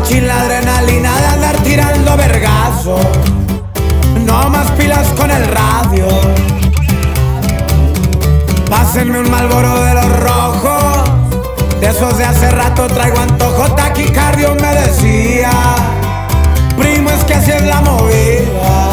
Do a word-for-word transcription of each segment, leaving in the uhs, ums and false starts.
machín la adrenalina de andar tirando vergazo. No más pilas con el radio. Pásenme un Marlboro de los rojos, de esos de hace rato traigo antojo. Taquicardio me decía, primo, es que así es la movida.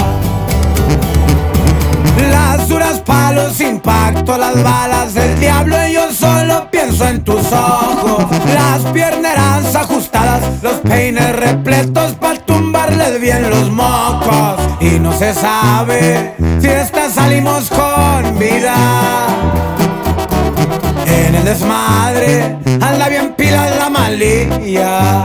Las duras palos, impacto, las balas del diablo, y yo solo pienso en tus ojos. Las pierneras ajustadas, los peines repletos pa' tumbarles bien los mocos. Y no se sabe si esta salimos con vida. En el desmadre anda bien pila la malilla.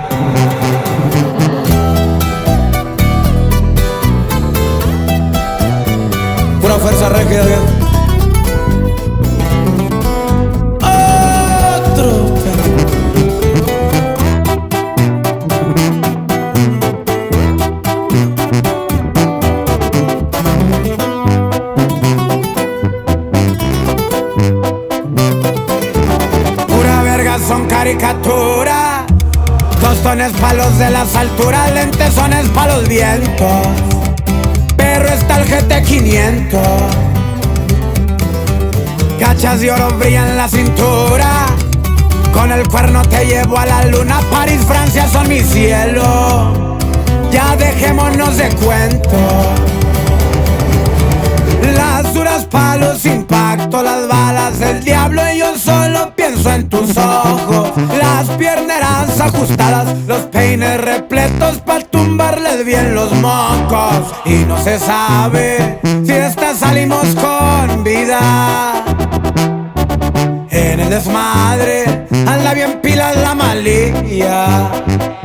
Pura fuerza regia, bien. Otro. Pura verga, son caricatura. Tostones pa' los de las alturas, lentesones pa' los vientos. Pero está el G T quinientos. Cachas de oro brillan en la cintura. Con el cuerno te llevo a la luna. París, Francia son mi cielo. Ya dejémonos de cuento. Las duras palos, impacto, las balas del diablo, y yo solo pienso en tus ojos. Las pierneras ajustadas, los peines repletos pa' tumbarles bien los mocos. Y no se sabe si esta salimos con vida. En el desmadre anda bien pila la malilla.